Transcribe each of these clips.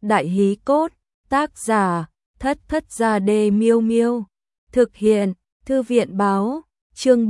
Đại hí cốt, tác giả, Thất Thất Gia Đê Miêu Miêu. Thực hiện, Thư viện báo, chương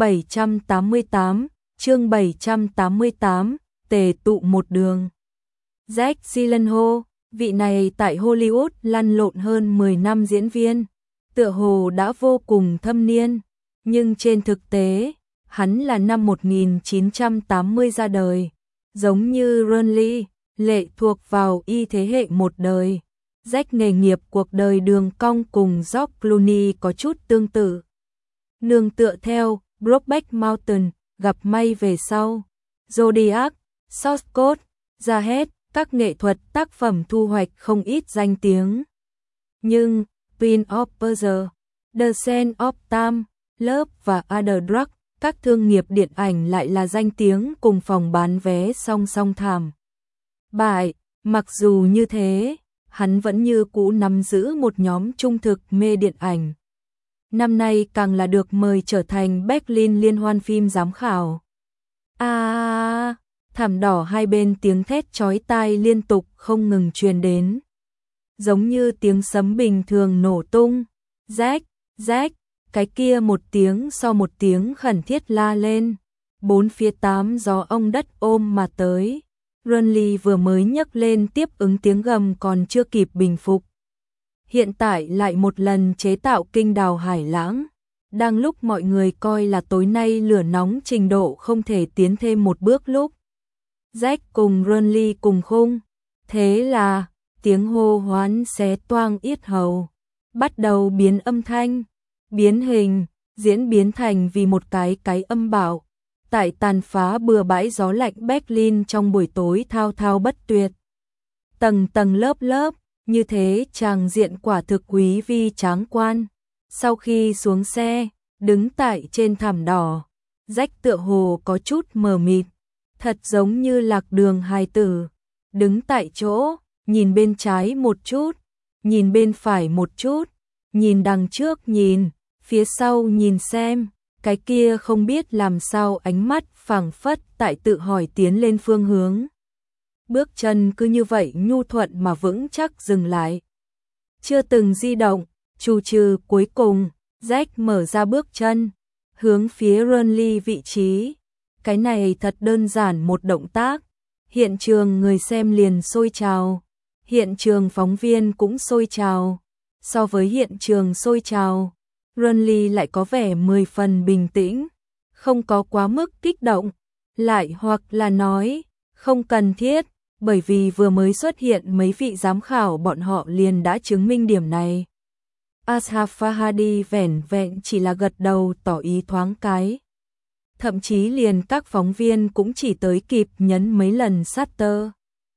788, tề tụ một đường. Jake Gyllenhaal, vị này tại Hollywood lăn lộn hơn 10 năm diễn viên, tựa hồ đã vô cùng thâm niên, nhưng trên thực tế, hắn là năm 1980 ra đời, giống như Ron Lee, lệ thuộc vào y thế hệ một đời. Jack nghề nghiệp cuộc đời đường cong cùng George Clooney có chút tương tự. Nương tựa theo Brokeback Mountain, Gặp may về sau, Zodiac, Source Code, ra hết, các nghệ thuật tác phẩm thu hoạch không ít danh tiếng. Nhưng Prince of Persia, The Sands of Time, Love và Other Drugs, các thương nghiệp điện ảnh lại là danh tiếng cùng phòng bán vé song song thảm bại. Mặc dù như thế, hắn vẫn như cũ nắm giữ một nhóm trung thực mê điện ảnh. Năm nay càng là được mời trở thành Berlin Liên hoan phim giám khảo. Thảm đỏ hai bên tiếng thét chói tai liên tục không ngừng truyền đến. Giống như tiếng sấm bình thường nổ tung. Rách, cái kia một tiếng so một tiếng khẩn thiết la lên. Bốn phía tám gió ông đất ôm mà tới. Ron Lee vừa mới nhấc lên tiếp ứng tiếng gầm còn chưa kịp bình phục. Hiện tại lại một lần chế tạo kinh đào hải lãng. Đang lúc mọi người coi là tối nay lửa nóng trình độ không thể tiến thêm một bước lúc. Jack cùng Ron Lee cùng khung. Thế là, tiếng hô hoán xé toang yết hầu. Bắt đầu biến âm thanh, biến hình, diễn biến thành vì một cái âm bạo. Tại tàn phá bừa bãi gió lạnh Berlin trong buổi tối thao thao bất tuyệt. Tầng tầng lớp lớp, như thế tràng diện quả thực quý vi tráng quan. Sau khi xuống xe, đứng tại trên thảm đỏ, Jack tựa hồ có chút mờ mịt, thật giống như lạc đường hài tử. Đứng tại chỗ, nhìn bên trái một chút, nhìn bên phải một chút, nhìn đằng trước nhìn, phía sau nhìn xem. Cái kia không biết làm sao ánh mắt phảng phất tại tự hỏi tiến lên phương hướng. Bước chân cứ như vậy nhu thuận mà vững chắc dừng lại. Chưa từng di động, trù trừ cuối cùng, Jack mở ra bước chân, hướng phía Ron Lee vị trí. Cái này thật đơn giản một động tác. Hiện trường người xem liền sôi trào. Hiện trường phóng viên cũng sôi trào. So với hiện trường sôi trào, Ron Lee lại có vẻ 10 phần bình tĩnh, không có quá mức kích động, lại hoặc là nói, không cần thiết, bởi vì vừa mới xuất hiện mấy vị giám khảo bọn họ liền đã chứng minh điểm này. Asghar Farhadi vẻn vẹn chỉ là gật đầu tỏ ý thoáng cái. Thậm chí liền các phóng viên cũng chỉ tới kịp nhấn mấy lần shutter.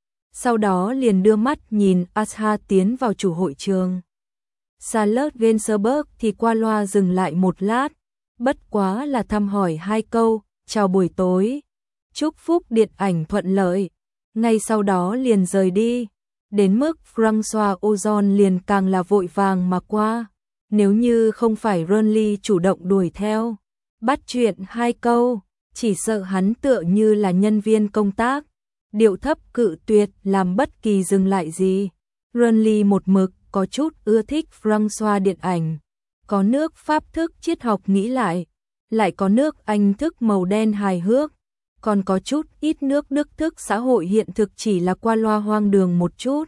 Sau đó liền đưa mắt nhìn Asghar tiến vào chủ hội trường. Charlotte Gainsbourg thì qua loa dừng lại một lát, bất quá là thăm hỏi hai câu, chào buổi tối, chúc phúc điện ảnh thuận lợi, ngay sau đó liền rời đi, đến mức François Ozon liền càng là vội vàng mà qua, nếu như không phải Ron Lee chủ động đuổi theo, bắt chuyện hai câu, chỉ sợ hắn tựa như là nhân viên công tác, điệu thấp cự tuyệt làm bất kỳ dừng lại gì. Ron Lee một mực có chút ưa thích François điện ảnh, có nước Pháp thức triết học nghĩ lại có nước Anh thức màu đen hài hước, còn có chút ít nước Đức thức xã hội hiện thực chỉ là qua loa hoang đường một chút.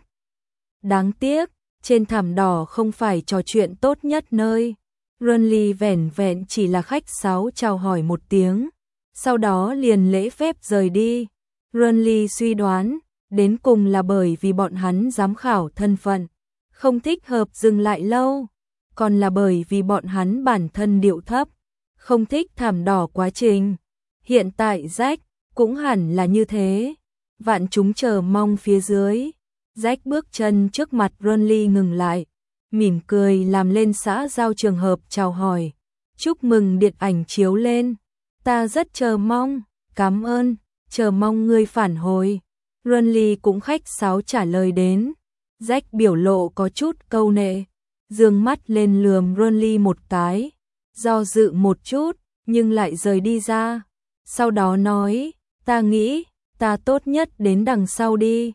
Đáng tiếc, trên thảm đỏ không phải trò chuyện tốt nhất nơi. Ron Lee vẻn vẹn chỉ là khách sáo chào hỏi một tiếng, sau đó liền lễ phép rời đi. Ron Lee suy đoán, đến cùng là bởi vì bọn hắn giám khảo thân phận không thích hợp dừng lại lâu, còn là bởi vì bọn hắn bản thân điệu thấp, không thích thảm đỏ quá trình. Hiện tại Jack cũng hẳn là như thế. Vạn chúng chờ mong phía dưới, Jack bước chân trước mặt Ron Lee ngừng lại, mỉm cười làm lên xã giao trường hợp chào hỏi. Chúc mừng điện ảnh chiếu lên, ta rất chờ mong, cảm ơn, chờ mong ngươi phản hồi. Ron Lee cũng khách sáo trả lời đến. Jack biểu lộ có chút câu nệ, dương mắt lên lườm Ron Lee một cái, do dự một chút, nhưng lại rời đi ra. Sau đó nói, ta nghĩ, ta tốt nhất đến đằng sau đi.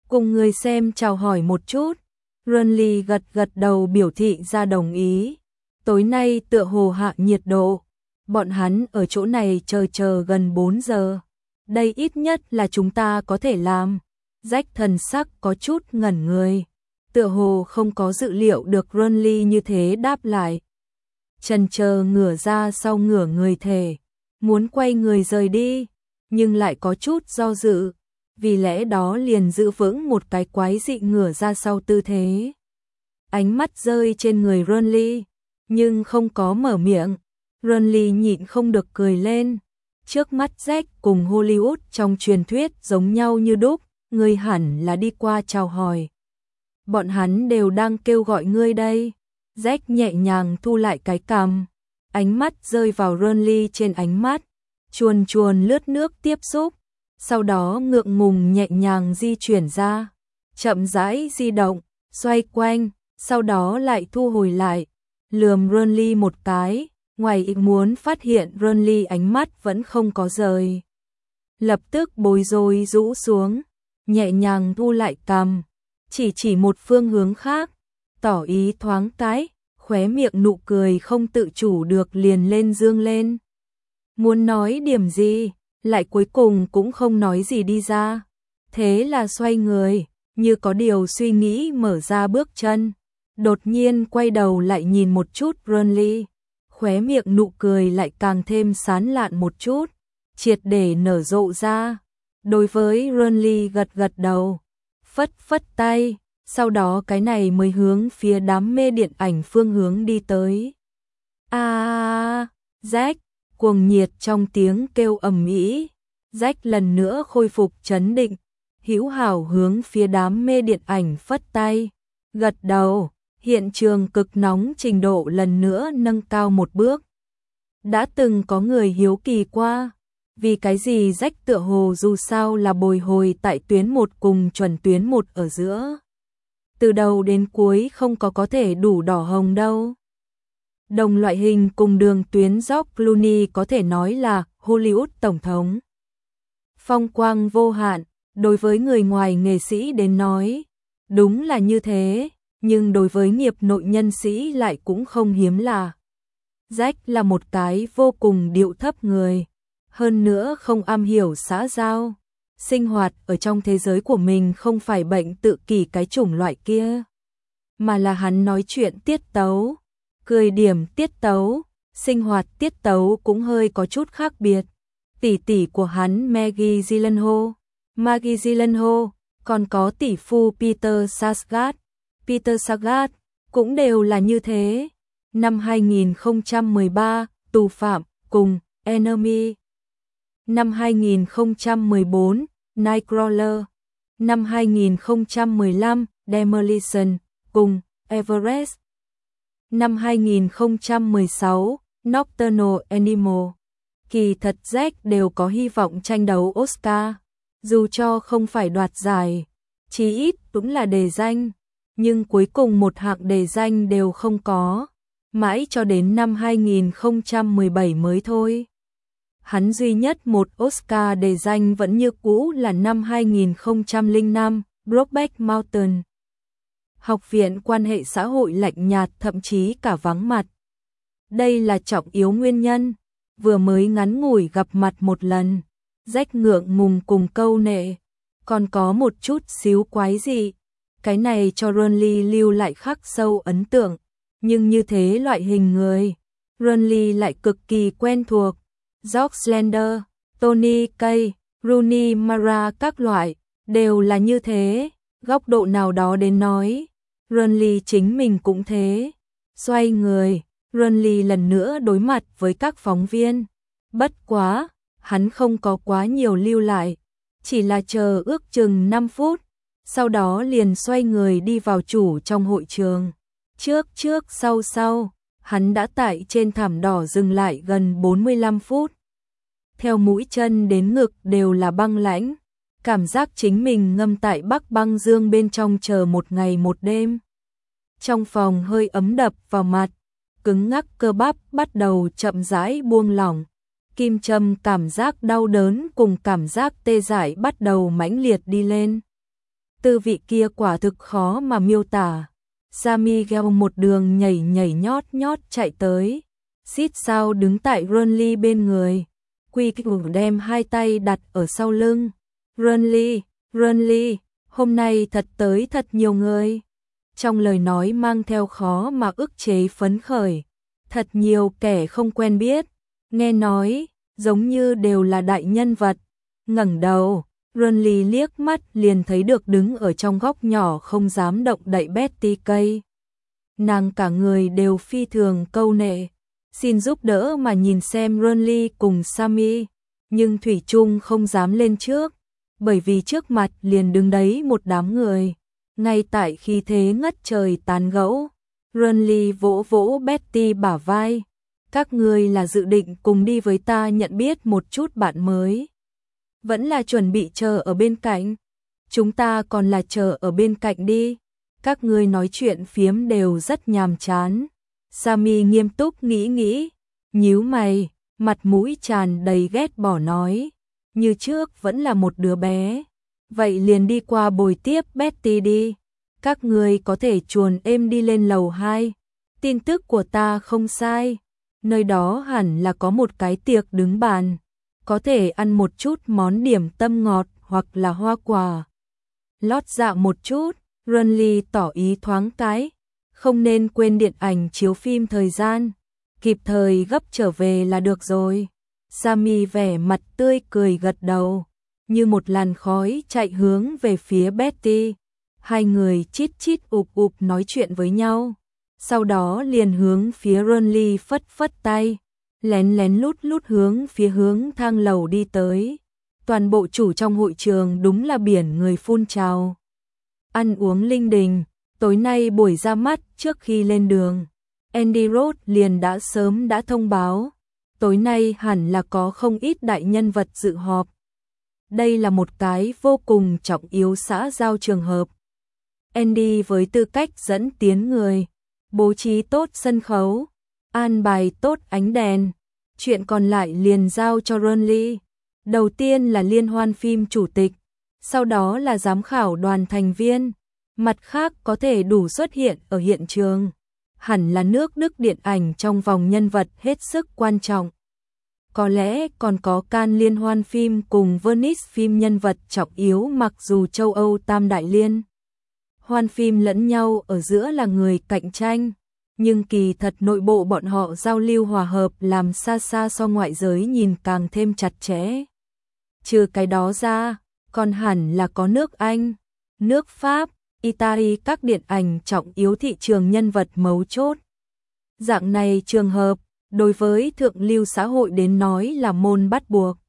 cùng người xem chào hỏi một chút. Renly gật gật đầu biểu thị ra đồng ý. Tối nay tựa hồ hạ nhiệt độ, bọn hắn ở chỗ này chờ gần 4 giờ. Đây ít nhất là chúng ta có thể làm. Jack thần sắc có chút ngẩn người, tựa hồ không có dự liệu được Renly như thế đáp lại. Chần chờ ngửa ra sau ngửa người thể, muốn quay người rời đi, nhưng lại có chút do dự, vì lẽ đó liền giữ vững một cái quái dị ngửa ra sau tư thế. Ánh mắt rơi trên người Renly, nhưng không có mở miệng. Renly nhịn không được cười lên. Trước mắt Jack cùng Hollywood trong truyền thuyết giống nhau như đúc, ngươi hẳn là đi qua chào hỏi. Bọn hắn đều đang kêu gọi ngươi đây. Jack nhẹ nhàng thu lại cái cằm, ánh mắt rơi vào Renly trên ánh mắt, chuồn chuồn lướt nước tiếp xúc, sau đó ngượng ngùng nhẹ nhàng di chuyển ra, chậm rãi di động, xoay quanh, sau đó lại thu hồi lại, lườm Renly một cái, ngoài ý muốn phát hiện Renly ánh mắt vẫn không có rời. Lập tức bối rối rũ xuống, nhẹ nhàng thu lại cằm, chỉ một phương hướng khác, tỏ ý thoáng cái, khóe miệng nụ cười không tự chủ được liền lên dương lên. Muốn nói điểm gì, lại cuối cùng cũng không nói gì đi ra. Thế là xoay người, như có điều suy nghĩ mở ra bước chân. Đột nhiên quay đầu lại nhìn một chút Renly, khóe miệng nụ cười lại càng thêm sán lạn một chút, triệt để nở rộ ra. Đối với Renly gật gật đầu, phất phất tay, sau đó cái này mới hướng phía đám mê điện ảnh phương hướng đi tới. Jack, cuồng nhiệt trong tiếng kêu ầm ĩ. Jack lần nữa khôi phục trấn định, hữu hảo hướng phía đám mê điện ảnh phất tay, gật đầu. Hiện trường cực nóng trình độ lần nữa nâng cao một bước. Đã từng có người hiếu kỳ qua, vì cái gì Jack tựa hồ dù sao là bồi hồi tại tuyến 1 cùng chuẩn tuyến 1 ở giữa. Từ đầu đến cuối không có thể đủ đỏ hồng đâu. Đồng loại hình cùng đường tuyến George Clooney có thể nói là Hollywood tổng thống. Phong quang vô hạn, đối với người ngoài nghệ sĩ đến nói, đúng là như thế. Nhưng đối với nghiệp nội nhân sĩ lại cũng không hiếm là. Jack là một cái vô cùng điệu thấp người, hơn nữa không am hiểu xã giao, sinh hoạt ở trong thế giới của mình không phải bệnh tự kỷ cái chủng loại kia, mà là hắn nói chuyện tiết tấu, cười điểm tiết tấu, sinh hoạt tiết tấu cũng hơi có chút khác biệt. Tỷ tỷ của hắn Maggie Gyllenhaal, còn có tỷ phu Peter Sagat cũng đều là như thế. Năm 2013, Tù phạm cùng Enemy. Năm 2014, Nightcrawler. Năm 2015, Demolition cùng Everest. Năm 2016, Nocturnal Animal. Kỳ thật Jack đều có hy vọng tranh đấu Oscar, dù cho không phải đoạt giải, chí ít cũng là đề danh. Nhưng cuối cùng một hạng đề danh đều không có, mãi cho đến năm 2017 mới thôi. Hắn duy nhất một Oscar đề danh vẫn như cũ là năm 2005, Brokeback Mountain. Học viện quan hệ xã hội lạnh nhạt thậm chí cả vắng mặt. Đây là trọng yếu nguyên nhân, vừa mới ngắn ngủi gặp mặt một lần, Jack ngượng ngùng cùng câu nệ, còn có một chút xíu quái dị. Cái này cho Renly lưu lại khắc sâu ấn tượng, nhưng như thế loại hình người, Renly lại cực kỳ quen thuộc. George Slender, Tony Kaye, Rooney Mara các loại, đều là như thế, góc độ nào đó đến nói. Renly chính mình cũng thế. Xoay người, Renly lần nữa đối mặt với các phóng viên. Bất quá, hắn không có quá nhiều lưu lại, chỉ là chờ ước chừng 5 phút. Sau đó liền xoay người đi vào chủ trong hội trường. Trước sau, hắn đã tại trên thảm đỏ dừng lại gần 45 phút. Theo mũi chân đến ngực đều là băng lãnh, cảm giác chính mình ngâm tại Bắc băng dương bên trong chờ một ngày một đêm. Trong phòng hơi ấm đập vào mặt, cứng ngắc cơ bắp bắt đầu chậm rãi buông lỏng. Kim châm cảm giác đau đớn cùng cảm giác tê dại bắt đầu mãnh liệt đi lên. tư vị kia quả thực khó mà miêu tả. San Miguel một đường nhảy nhảy nhót nhót chạy tới, xít sao đứng tại Renly bên người. Quy đem hai tay đặt ở sau lưng. Renly, hôm nay thật tới thật nhiều người. Trong lời nói mang theo khó mà ức chế phấn khởi. Thật nhiều kẻ không quen biết, nghe nói, giống như đều là đại nhân vật. Ngẩng đầu, Renly liếc mắt liền thấy được đứng ở trong góc nhỏ không dám động đậy Betty Kay. Nàng cả người đều phi thường câu nệ, xin giúp đỡ mà nhìn xem Renly cùng Sammy, nhưng thủy chung không dám lên trước, bởi vì trước mặt liền đứng đấy một đám người. Ngay tại khi thế ngất trời tán gẫu, Renly vỗ vỗ Betty bả vai. Các ngươi là dự định cùng đi với ta nhận biết một chút bạn mới, vẫn là chuẩn bị chờ ở bên cạnh? Chúng ta còn là chờ ở bên cạnh đi. Các ngươi nói chuyện phiếm đều rất nhàm chán. Sammy nghiêm túc nghĩ, nhíu mày, mặt mũi tràn đầy ghét bỏ nói, như trước vẫn là một đứa bé. Vậy liền đi qua bồi tiếp Betty đi. Các ngươi có thể chuồn êm đi lên lầu 2. Tin tức của ta không sai, nơi đó hẳn là có một cái tiệc đứng bàn, có thể ăn một chút món điểm tâm ngọt hoặc là hoa quả. Lót dạ một chút, Renly tỏ ý thoáng cái, không nên quên điện ảnh chiếu phim thời gian, kịp thời gấp trở về là được rồi. Sammy vẻ mặt tươi cười gật đầu, như một làn khói chạy hướng về phía Betty. Hai người chít chít ụp ụp nói chuyện với nhau, sau đó liền hướng phía Renly phất phất tay, lén lén lút lút hướng phía hướng thang lầu đi tới. Toàn bộ chủ trong hội trường đúng là biển người phun trào. Ăn uống linh đình, tối nay buổi ra mắt trước khi lên đường, Andy Roth liền đã sớm đã thông báo, tối nay hẳn là có không ít đại nhân vật dự họp. Đây là một cái vô cùng trọng yếu xã giao trường hợp. Andy với tư cách dẫn tiến người, bố trí tốt sân khấu, an bài tốt ánh đèn, chuyện còn lại liền giao cho Renly. Đầu tiên là liên hoan phim chủ tịch, sau đó là giám khảo đoàn thành viên, mặt khác có thể đủ xuất hiện ở hiện trường. Hẳn là nước Đức điện ảnh trong vòng nhân vật hết sức quan trọng. Có lẽ còn có Cannes liên hoan phim cùng Venice phim nhân vật trọng yếu, mặc dù châu Âu tam đại liên hoan phim lẫn nhau ở giữa là người cạnh tranh, nhưng kỳ thật nội bộ bọn họ giao lưu hòa hợp làm xa xa so ngoại giới nhìn càng thêm chặt chẽ. Trừ cái đó ra, còn hẳn là có nước Anh, nước Pháp, Italy các điện ảnh trọng yếu thị trường nhân vật mấu chốt. Dạng này trường hợp, đối với thượng lưu xã hội đến nói là môn bắt buộc.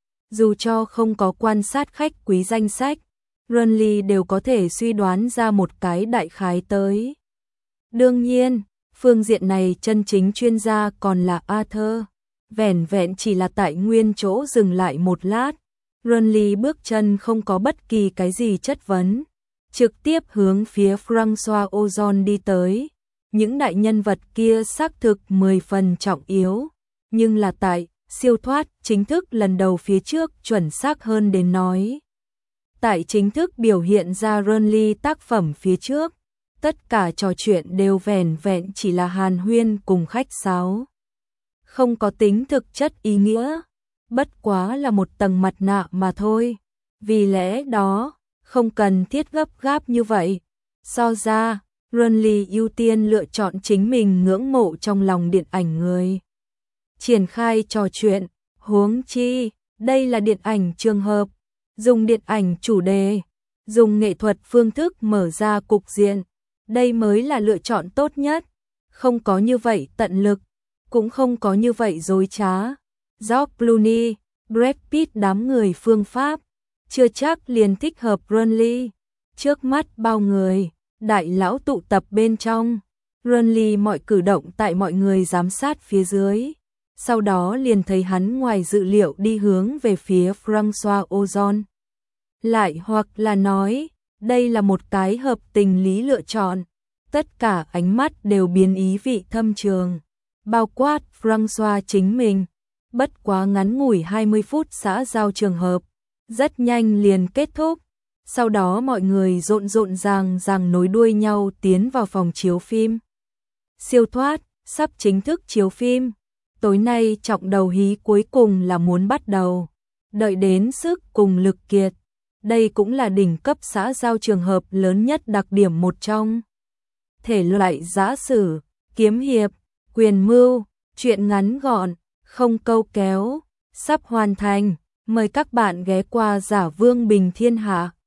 Dù cho không có quan sát khách quý danh sách, Renly đều có thể suy đoán ra một cái đại khái tới. Đương nhiên, phương diện này chân chính chuyên gia còn là Arthur. Vẻn vẹn chỉ là tại nguyên chỗ dừng lại một lát, Renly bước chân không có bất kỳ cái gì chất vấn, trực tiếp hướng phía François Ozon đi tới. Những đại nhân vật kia xác thực 10 phần trọng yếu, nhưng là tại siêu thoát chính thức lần đầu phía trước chuẩn xác hơn đến nói. Tại chính thức biểu hiện ra Renly tác phẩm phía trước, tất cả trò chuyện đều vẻn vẹn chỉ là hàn huyên cùng khách sáo, không có tính thực chất ý nghĩa, bất quá là một tầng mặt nạ mà thôi. Vì lẽ đó, không cần thiết gấp gáp như vậy. So ra, Renly ưu tiên lựa chọn chính mình ngưỡng mộ trong lòng điện ảnh người. Triển khai trò chuyện, huống chi, đây là điện ảnh trường hợp, dùng điện ảnh chủ đề, dùng nghệ thuật phương thức mở ra cục diện, đây mới là lựa chọn tốt nhất. Không có như vậy tận lực, cũng không có như vậy dối trá. George Clooney, Brad Pitt đám người phương Pháp, chưa chắc liền thích hợp Renly. Trước mắt bao người, đại lão tụ tập bên trong, Renly mọi cử động tại mọi người giám sát phía dưới. Sau đó liền thấy hắn ngoài dự liệu đi hướng về phía François Ozon. Lại hoặc là nói, đây là một cái hợp tình lý lựa chọn. Tất cả ánh mắt đều biến ý vị thâm trường, bao quát François chính mình. Bất quá ngắn ngủi 20 phút xã giao trường hợp, rất nhanh liền kết thúc. Sau đó mọi người rộn rộn ràng nối đuôi nhau tiến vào phòng chiếu phim. Siêu thoát, sắp chính thức chiếu phim. Tối nay trọng đầu hí cuối cùng là muốn bắt đầu. Đợi đến sức cùng lực kiệt. Đây cũng là đỉnh cấp xã giao trường hợp lớn nhất, đặc điểm một trong. Thể loại giã sử, kiếm hiệp, quyền mưu, truyện ngắn gọn, không câu kéo, sắp hoàn thành. Mời các bạn ghé qua Giả Vương Bình Thiên Hạ.